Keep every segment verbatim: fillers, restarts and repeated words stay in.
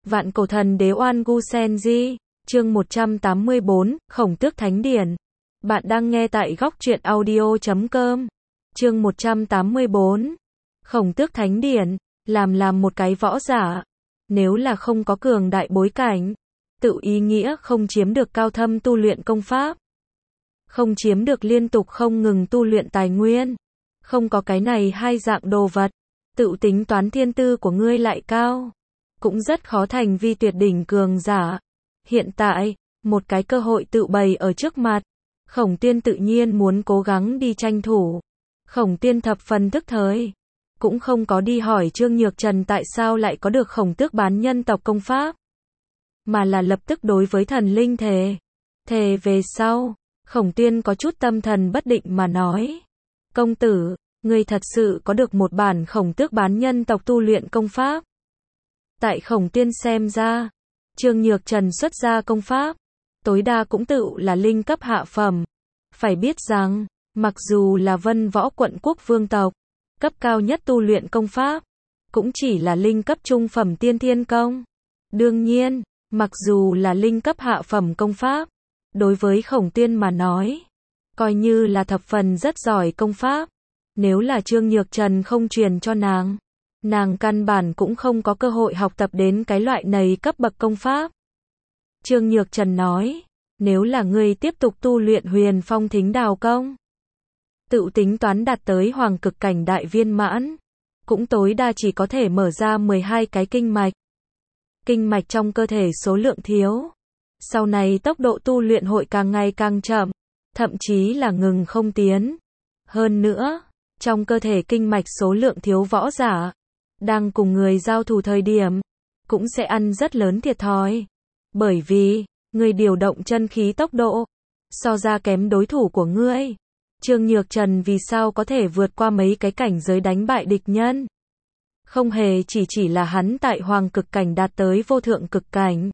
Vạn cổ thần đế Oan Gu Sen Di, chương một trăm tám mươi bốn, Khổng Tước Thánh Điển. Bạn đang nghe tại góc truyện audio chấm com. Chương một trăm tám mươi bốn. Khổng Tước Thánh Điển, làm làm một cái võ giả. Nếu là không có cường đại bối cảnh, tự ý nghĩa không chiếm được cao thâm tu luyện công pháp, không chiếm được liên tục không ngừng tu luyện tài nguyên, không có cái này hai dạng đồ vật, tự tính toán thiên tư của ngươi lại cao, cũng rất khó thành vi tuyệt đỉnh cường giả. Hiện tại, một cái cơ hội tự bày ở trước mặt, Khổng Tuyên tự nhiên muốn cố gắng đi tranh thủ. Khổng Tuyên thập phần thức thời, cũng không có đi hỏi Trương Nhược Trần tại sao lại có được Khổng Tước bán nhân tộc công pháp, mà là lập tức đối với thần linh thề. Thề về sau, Khổng Tuyên có chút tâm thần bất định mà nói: "Công tử, ngươi thật sự có được một bản Khổng Tước bán nhân tộc tu luyện công pháp?" Tại Khổng Tuyên xem ra, Trương Nhược Trần xuất ra công pháp, tối đa cũng tự là linh cấp hạ phẩm. Phải biết rằng, mặc dù là Vân Võ quận quốc vương tộc, cấp cao nhất tu luyện công pháp, cũng chỉ là linh cấp trung phẩm tiên thiên công. Đương nhiên, mặc dù là linh cấp hạ phẩm công pháp, đối với Khổng Tuyên mà nói, coi như là thập phần rất giỏi công pháp. Nếu là Trương Nhược Trần không truyền cho nàng, nàng căn bản cũng không có cơ hội học tập đến cái loại này cấp bậc công pháp. Trương Nhược Trần nói: "Nếu là ngươi tiếp tục tu luyện Huyền Phong Thính Đào công, tự tính toán đạt tới hoàng cực cảnh đại viên mãn, cũng tối đa chỉ có thể mở ra mười hai cái kinh mạch. Kinh mạch trong cơ thể số lượng thiếu, sau này tốc độ tu luyện hội càng ngày càng chậm, thậm chí là ngừng không tiến. Hơn nữa, trong cơ thể kinh mạch số lượng thiếu võ giả, đang cùng người giao thủ thời điểm, cũng sẽ ăn rất lớn thiệt thòi. Bởi vì, người điều động chân khí tốc độ, so ra kém đối thủ của ngươi." Trương Nhược Trần vì sao có thể vượt qua mấy cái cảnh giới đánh bại địch nhân? Không hề chỉ chỉ là hắn tại hoàng cực cảnh đạt tới vô thượng cực cảnh,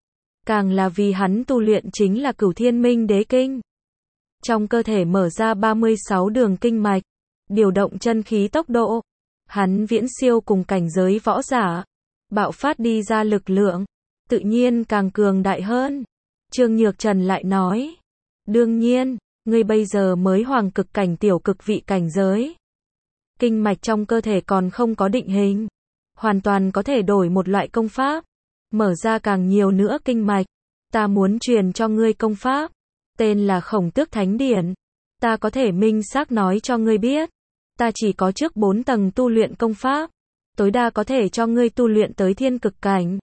càng là vì hắn tu luyện chính là Cửu Thiên Minh Đế Kinh. Trong cơ thể mở ra ba mươi sáu đường kinh mạch, điều động chân khí tốc độ, hắn viễn siêu cùng cảnh giới võ giả, bạo phát đi ra lực lượng, tự nhiên càng cường đại hơn. Trương Nhược Trần lại nói: "Đương nhiên, ngươi bây giờ mới hoàng cực cảnh tiểu cực vị cảnh giới, kinh mạch trong cơ thể còn không có định hình, hoàn toàn có thể đổi một loại công pháp, mở ra càng nhiều nữa kinh mạch. Ta muốn truyền cho ngươi công pháp, tên là Khổng Tước Thánh Điển. Ta có thể minh xác nói cho ngươi biết, ta chỉ có trước bốn tầng tu luyện công pháp, tối đa có thể cho ngươi tu luyện tới thiên cực cảnh.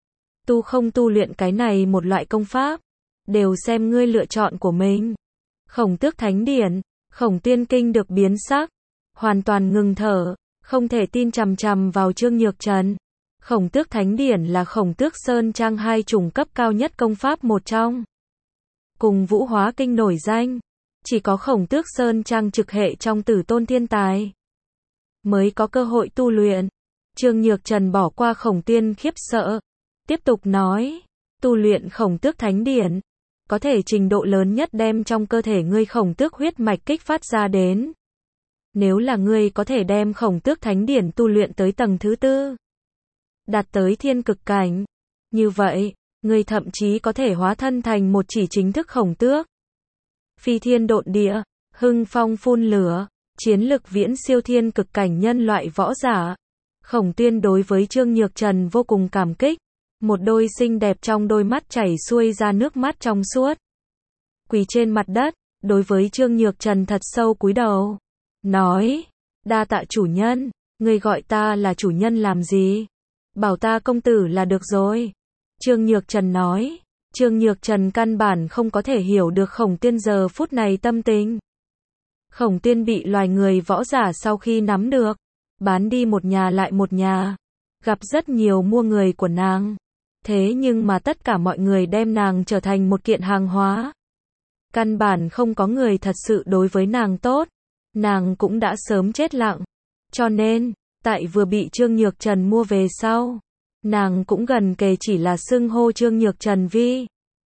Tu không tu luyện cái này một loại công pháp, đều xem ngươi lựa chọn của mình." Khổng Tước Thánh Điển, Khổng Tuyên kinh được biến sắc, hoàn toàn ngừng thở, không thể tin chằm chằm vào Trương Nhược Trần. Khổng Tước Thánh Điển là Khổng Tước Sơn Trang hai chủng cấp cao nhất công pháp một trong. Cùng Vũ Hóa Kinh nổi danh, chỉ có Khổng Tước Sơn Trang trực hệ trong Tử Tôn thiên tài mới có cơ hội tu luyện. Trương Nhược Trần bỏ qua Khổng Tuyên khiếp sợ, tiếp tục nói: "Tu luyện Khổng Tước Thánh Điển, có thể trình độ lớn nhất đem trong cơ thể ngươi Khổng Tước huyết mạch kích phát ra đến. Nếu là ngươi có thể đem Khổng Tước Thánh Điển tu luyện tới tầng thứ tư, đạt tới thiên cực cảnh, như vậy, ngươi thậm chí có thể hóa thân thành một chỉ chính thức khổng tước. Phi thiên độn địa, hưng phong phun lửa, chiến lực viễn siêu thiên cực cảnh nhân loại võ giả." Khổng Tuyên đối với Trương Nhược Trần vô cùng cảm kích, một đôi xinh đẹp trong đôi mắt chảy xuôi ra nước mắt trong suốt. Quỳ trên mặt đất, đối với Trương Nhược Trần thật sâu cúi đầu, nói: "Đa tạ chủ nhân, ngươi gọi ta là chủ nhân làm gì? Bảo ta công tử là được rồi." Trương Nhược Trần nói. Trương Nhược Trần căn bản không có thể hiểu được Khổng Tuyên giờ phút này tâm tình. Khổng Tuyên bị loài người võ giả sau khi nắm được, bán đi một nhà lại một nhà, gặp rất nhiều mua người của nàng. Thế nhưng mà tất cả mọi người đem nàng trở thành một kiện hàng hóa. Căn bản không có người thật sự đối với nàng tốt, nàng cũng đã sớm chết lặng. Cho nên, tại vừa bị Trương Nhược Trần mua về sau, nàng cũng gần kề chỉ là xưng hô Trương Nhược Trần vi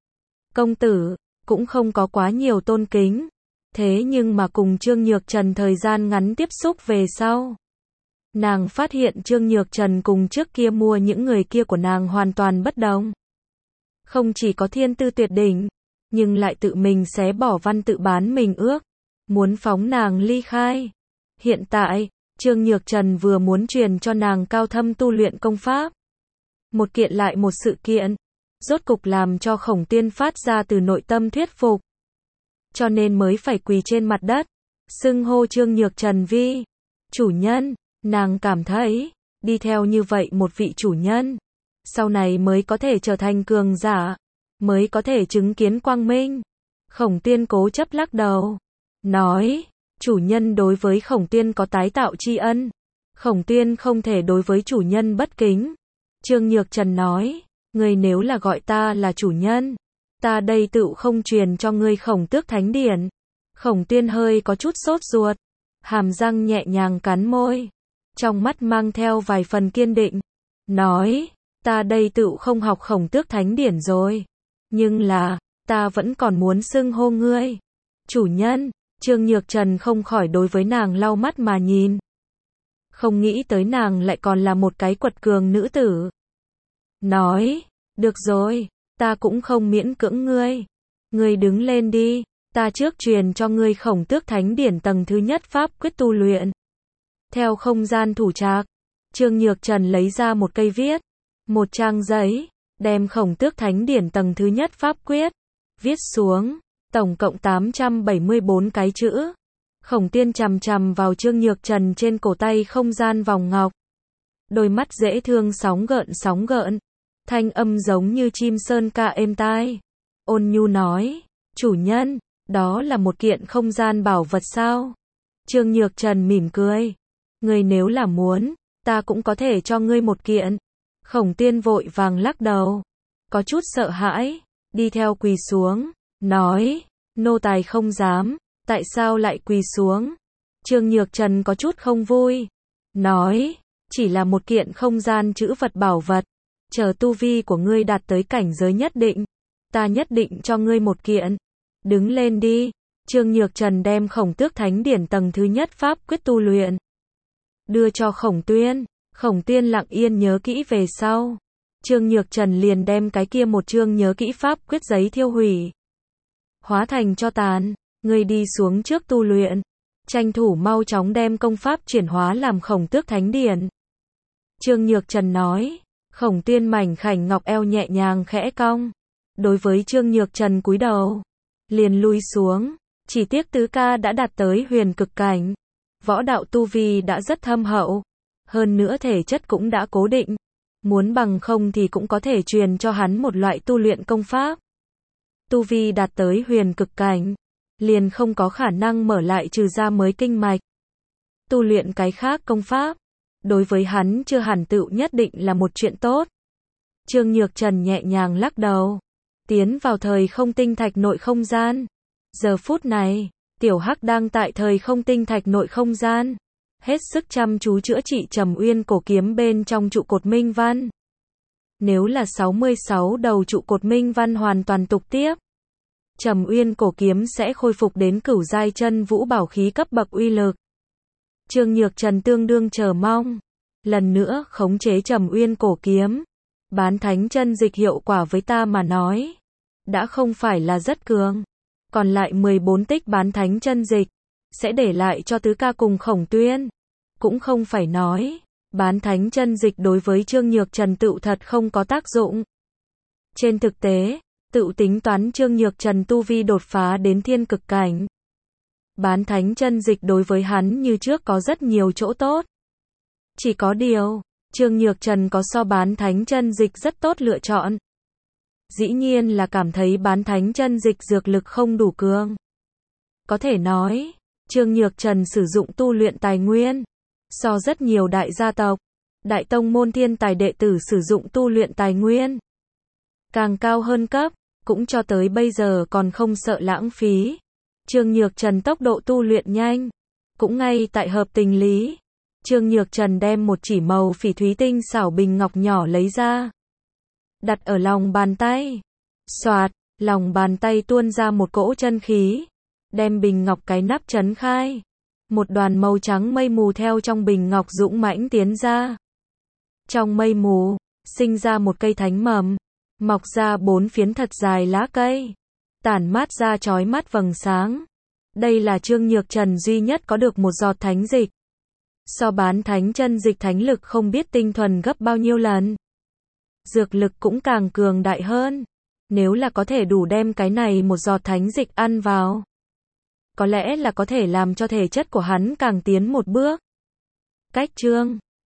công tử, cũng không có quá nhiều tôn kính. Thế nhưng mà cùng Trương Nhược Trần thời gian ngắn tiếp xúc về sau, Nàng phát hiện Trương Nhược Trần cùng trước kia mua những người kia của nàng hoàn toàn bất đồng. Không chỉ có thiên tư tuyệt đỉnh, nhưng lại tự mình xé bỏ văn tự bán mình ước, muốn phóng nàng ly khai. Hiện tại, Trương Nhược Trần vừa muốn truyền cho nàng cao thâm tu luyện công pháp. Một kiện lại một sự kiện, rốt cục làm cho Khổng Tuyên phát ra từ nội tâm thuyết phục. Cho nên mới phải quỳ trên mặt đất, xưng hô Trương Nhược Trần vi chủ nhân. Nàng cảm thấy, đi theo như vậy một vị chủ nhân, sau này mới có thể trở thành cường giả, mới có thể chứng kiến quang minh. Khổng Tuyên cố chấp lắc đầu, nói, chủ nhân đối với Khổng Tuyên có tái tạo tri ân. Khổng Tuyên không thể đối với chủ nhân bất kính. Trương Nhược Trần nói, ngươi nếu là gọi ta là chủ nhân, ta đây tựu không truyền cho ngươi Khổng Tước Thánh Điển. Khổng Tuyên hơi có chút sốt ruột, hàm răng nhẹ nhàng cắn môi, trong mắt mang theo vài phần kiên định, nói, ta đây tựu không học Khổng Tước Thánh Điển rồi, nhưng là, ta vẫn còn muốn xưng hô ngươi chủ nhân. Trương Nhược Trần không khỏi đối với nàng lau mắt mà nhìn. Không nghĩ tới nàng lại còn là một cái quật cường nữ tử. Nói, được rồi, ta cũng không miễn cưỡng ngươi. Ngươi đứng lên đi, ta trước truyền cho ngươi Khổng Tước Thánh Điển tầng thứ nhất pháp quyết tu luyện. Theo không gian thủ trạc, Trương Nhược Trần lấy ra một cây viết, một trang giấy, đem Khổng Tước Thánh Điển tầng thứ nhất pháp quyết, viết xuống, tổng cộng tám trăm bảy mươi bốn cái chữ. Khổng Tuyên chằm chằm vào Trương Nhược Trần trên cổ tay không gian vòng ngọc. Đôi mắt dễ thương sóng gợn sóng gợn, thanh âm giống như chim sơn ca êm tai. Ôn nhu nói, chủ nhân, đó là một kiện không gian bảo vật sao? Trương Nhược Trần mỉm cười, ngươi nếu là muốn, ta cũng có thể cho ngươi một kiện. Khổng Tuyên vội vàng lắc đầu, có chút sợ hãi, đi theo quỳ xuống, nói, nô tài không dám, tại sao lại quỳ xuống? Trương Nhược Trần có chút không vui, nói, chỉ là một kiện không gian chữ vật bảo vật, chờ tu vi của ngươi đạt tới cảnh giới nhất định, ta nhất định cho ngươi một kiện. Đứng lên đi. Trương Nhược Trần đem Khổng Tước Thánh Điển tầng thứ nhất pháp quyết tu luyện, đưa cho Khổng Tuyên. Khổng Tuyên lặng yên nhớ kỹ về sau. Trương Nhược Trần liền đem cái kia một chương nhớ kỹ pháp quyết giấy thiêu hủy, hóa thành tro tàn. Ngươi đi xuống trước tu luyện, tranh thủ mau chóng đem công pháp chuyển hóa làm Khổng Tước Thánh Điển. Trương Nhược Trần nói. Khổng Tuyên mảnh khảnh ngọc eo nhẹ nhàng khẽ cong, đối với Trương Nhược Trần cúi đầu, liền lui xuống. Chỉ tiếc tứ ca đã đạt tới huyền cực cảnh, võ đạo tu vi đã rất thâm hậu, hơn nữa thể chất cũng đã cố định, muốn bằng không thì cũng có thể truyền cho hắn một loại tu luyện công pháp. Tu vi đạt tới huyền cực cảnh, liền không có khả năng mở lại trừ ra mới kinh mạch. Tu luyện cái khác công pháp, đối với hắn chưa hẳn tựu nhất định là một chuyện tốt. Trương Nhược Trần nhẹ nhàng lắc đầu, tiến vào thời không tinh thạch nội không gian. Giờ phút này, Tiểu Hắc đang tại thời không tinh thạch nội không gian, hết sức chăm chú chữa trị Trầm Uyên cổ kiếm bên trong trụ cột minh văn. Nếu là sáu mươi sáu đầu trụ cột minh văn hoàn toàn tục tiếp, Trầm Uyên cổ kiếm sẽ khôi phục đến cửu giai chân vũ bảo khí cấp bậc uy lực. Trương Nhược Trần tương đương chờ mong, lần nữa khống chế Trầm Uyên cổ kiếm. Bán thánh chân dịch hiệu quả với ta mà nói, đã không phải là rất cường. Còn lại mười bốn tích bán thánh chân dịch, sẽ để lại cho tứ ca cùng Khổng Tuyên. Cũng không phải nói, bán thánh chân dịch đối với Trương Nhược Trần tựu thật không có tác dụng. Trên thực tế, tựu tính toán Trương Nhược Trần tu vi đột phá đến thiên cực cảnh, bán thánh chân dịch đối với hắn như trước có rất nhiều chỗ tốt. Chỉ có điều, Trương Nhược Trần có so bán thánh chân dịch rất tốt lựa chọn. Dĩ nhiên là cảm thấy bán thánh chân dịch dược lực không đủ cường. Có thể nói, Trương Nhược Trần sử dụng tu luyện tài nguyên, so rất nhiều đại gia tộc, đại tông môn thiên tài đệ tử sử dụng tu luyện tài nguyên càng cao hơn cấp, cũng cho tới bây giờ còn không sợ lãng phí. Trương Nhược Trần tốc độ tu luyện nhanh, cũng ngay tại hợp tình lý. Trương Nhược Trần đem một chỉ màu phỉ thúy tinh xảo bình ngọc nhỏ lấy ra, đặt ở lòng bàn tay. Xoạt, lòng bàn tay tuôn ra một cỗ chân khí, đem bình ngọc cái nắp trấn khai. Một đoàn màu trắng mây mù theo trong bình ngọc dũng mãnh tiến ra. Trong mây mù, sinh ra một cây thánh mầm, mọc ra bốn phiến thật dài lá cây, tản mát ra chói mắt vầng sáng. Đây là Trương Nhược Trần duy nhất có được một giọt thánh dịch. So bán thánh chân dịch thánh lực không biết tinh thuần gấp bao nhiêu lần. Dược lực cũng càng cường đại hơn. Nếu là có thể đủ đem cái này một giọt thánh dịch ăn vào, có lẽ là có thể làm cho thể chất của hắn càng tiến một bước. Cách chương